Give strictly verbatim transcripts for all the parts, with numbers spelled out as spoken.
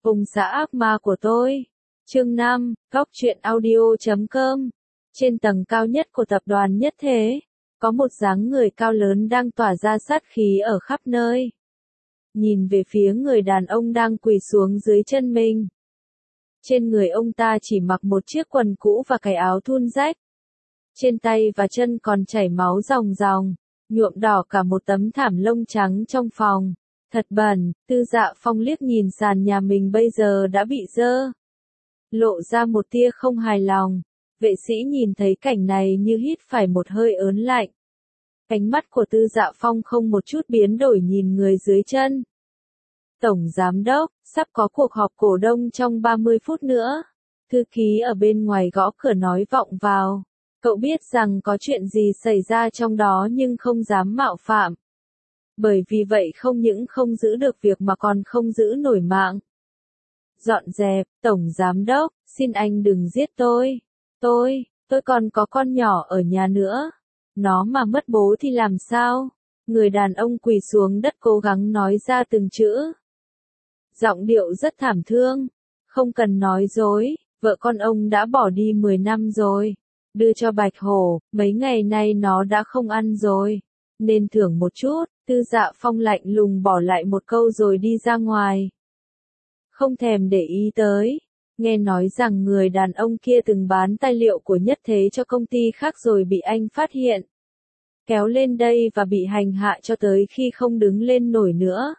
Cùng xã ác ma của tôi. Chương năm, Góc truyện audio chấm com. Trên tầng cao nhất của tập đoàn Nhất Thế, có một dáng người cao lớn đang tỏa ra sát khí ở khắp nơi. Nhìn về phía người đàn ông đang quỳ xuống dưới chân mình. Trên người ông ta chỉ mặc một chiếc quần cũ và cái áo thun rách. Trên tay và chân còn chảy máu ròng ròng, nhuộm đỏ cả một tấm thảm lông trắng trong phòng. Thật bẩn. Tư Dạ Phong liếc nhìn sàn nhà mình bây giờ đã bị dơ. Lộ ra một tia không hài lòng. Vệ sĩ nhìn thấy cảnh này như hít phải một hơi ớn lạnh. Cánh mắt của Tư Dạ Phong không một chút biến đổi nhìn người dưới chân. Tổng Giám Đốc, sắp có cuộc họp cổ đông trong ba mươi phút nữa. Thư ký ở bên ngoài gõ cửa nói vọng vào. Cậu biết rằng có chuyện gì xảy ra trong đó nhưng không dám mạo phạm. Bởi vì vậy không những không giữ được việc mà còn không giữ nổi mạng. Dọn dẹp, Tổng Giám Đốc, xin anh đừng giết tôi. Tôi, tôi còn có con nhỏ ở nhà nữa. Nó mà mất bố thì làm sao? Người đàn ông quỳ xuống đất cố gắng nói ra từng chữ. Giọng điệu rất thảm thương. Không cần nói dối, vợ con ông đã bỏ đi mười năm rồi. Đưa cho Bạch Hổ, mấy ngày nay nó đã không ăn rồi. Nên thưởng một chút. Tư Dạ Phong lạnh lùng bỏ lại một câu rồi đi ra ngoài. Không thèm để ý tới. Nghe nói rằng người đàn ông kia từng bán tài liệu của Nhất Thế cho công ty khác rồi bị anh phát hiện. Kéo lên đây và bị hành hạ cho tới khi không đứng lên nổi nữa.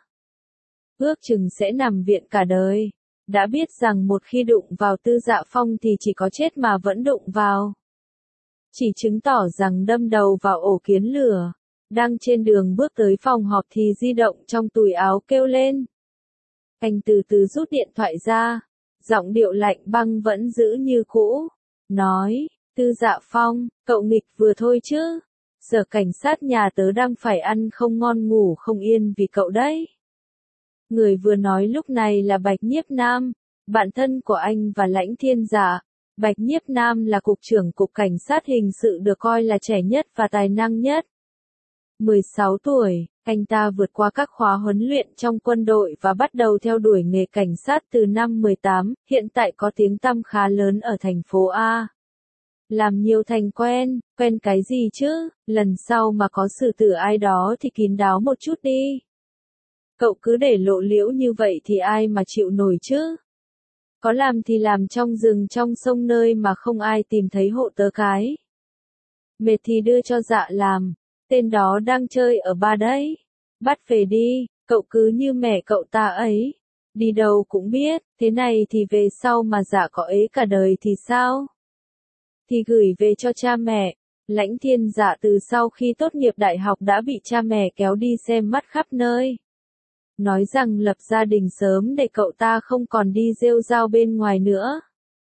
Ước chừng sẽ nằm viện cả đời. Đã biết rằng một khi đụng vào Tư Dạ Phong thì chỉ có chết mà vẫn đụng vào. Chỉ chứng tỏ rằng đâm đầu vào ổ kiến lửa. Đang trên đường bước tới phòng họp thì di động trong túi áo kêu lên. Anh từ từ rút điện thoại ra. Giọng điệu lạnh băng vẫn giữ như cũ. Nói, Tư Dạ Phong, cậu nghịch vừa thôi chứ. Sở cảnh sát nhà tớ đang phải ăn không ngon ngủ không yên vì cậu đấy. Người vừa nói lúc này là Bạch Nhiếp Nam, bạn thân của anh và Lãnh Thiên Dạ. Bạch Nhiếp Nam là cục trưởng cục cảnh sát hình sự được coi là trẻ nhất và tài năng nhất. mười sáu tuổi, anh ta vượt qua các khóa huấn luyện trong quân đội và bắt đầu theo đuổi nghề cảnh sát từ năm mười tám, hiện tại có tiếng tăm khá lớn ở thành phố A. Làm nhiều thành quen, quen cái gì chứ, lần sau mà có xử tử ai đó thì kín đáo một chút đi. Cậu cứ để lộ liễu như vậy thì ai mà chịu nổi chứ? Có làm thì làm trong rừng trong sông nơi mà không ai tìm thấy hộ tớ cái. Mệt thì đưa cho Dạ làm. Tên đó đang chơi ở ba đấy. Bắt về đi, cậu cứ như mẹ cậu ta ấy. Đi đâu cũng biết, thế này thì về sau mà Dạ có ế cả đời thì sao? Thì gửi về cho cha mẹ. Lãnh Thiên Dạ từ sau khi tốt nghiệp đại học đã bị cha mẹ kéo đi xem mắt khắp nơi. Nói rằng lập gia đình sớm để cậu ta không còn đi rêu rao bên ngoài nữa.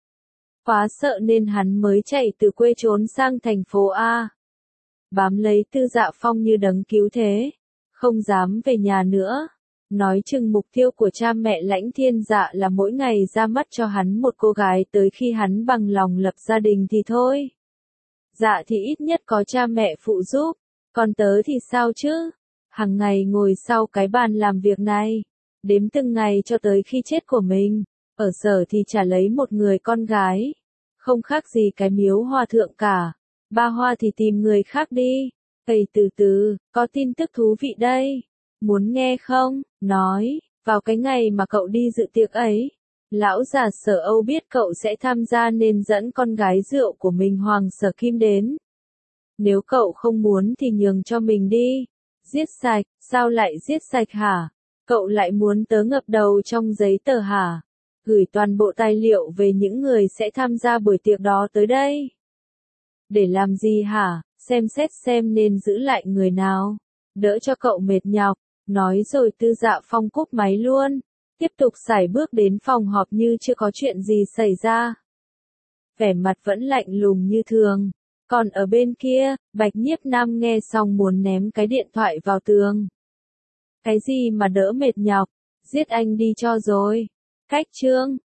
Quá sợ nên hắn mới chạy từ quê trốn sang thành phố A. Bám lấy Tư Dạ Phong như đấng cứu thế. Không dám về nhà nữa. Nói chừng mục tiêu của cha mẹ Lãnh Thiên Dạ là mỗi ngày ra mắt cho hắn một cô gái tới khi hắn bằng lòng lập gia đình thì thôi. Dạ thì ít nhất có cha mẹ phụ giúp. Còn tớ thì sao chứ? Hằng ngày ngồi sau cái bàn làm việc này. Đếm từng ngày cho tới khi chết của mình. Ở sở thì chả lấy một người con gái. Không khác gì cái miếu hòa thượng cả. Ba hoa thì tìm người khác đi. Thầy từ từ, có tin tức thú vị đây. Muốn nghe không? Nói, vào cái ngày mà cậu đi dự tiệc ấy. Lão già Sở Âu biết cậu sẽ tham gia nên dẫn con gái rượu của mình Hoàng Sở Kim đến. Nếu cậu không muốn thì nhường cho mình đi. Giết sạch, sao lại giết sạch hả? Cậu lại muốn tớ ngập đầu trong giấy tờ hả? Gửi toàn bộ tài liệu về những người sẽ tham gia buổi tiệc đó tới đây. Để làm gì hả? Xem xét xem nên giữ lại người nào. Đỡ cho cậu mệt nhọc. Nói rồi Tư Dạ Phong cúp máy luôn. Tiếp tục sải bước đến phòng họp như chưa có chuyện gì xảy ra. Vẻ mặt vẫn lạnh lùng như thường. Còn ở bên kia, Bạch Nhiếp Nam nghe xong muốn ném cái điện thoại vào tường. Cái gì mà đỡ mệt nhọc? Giết anh đi cho rồi. Cách chương.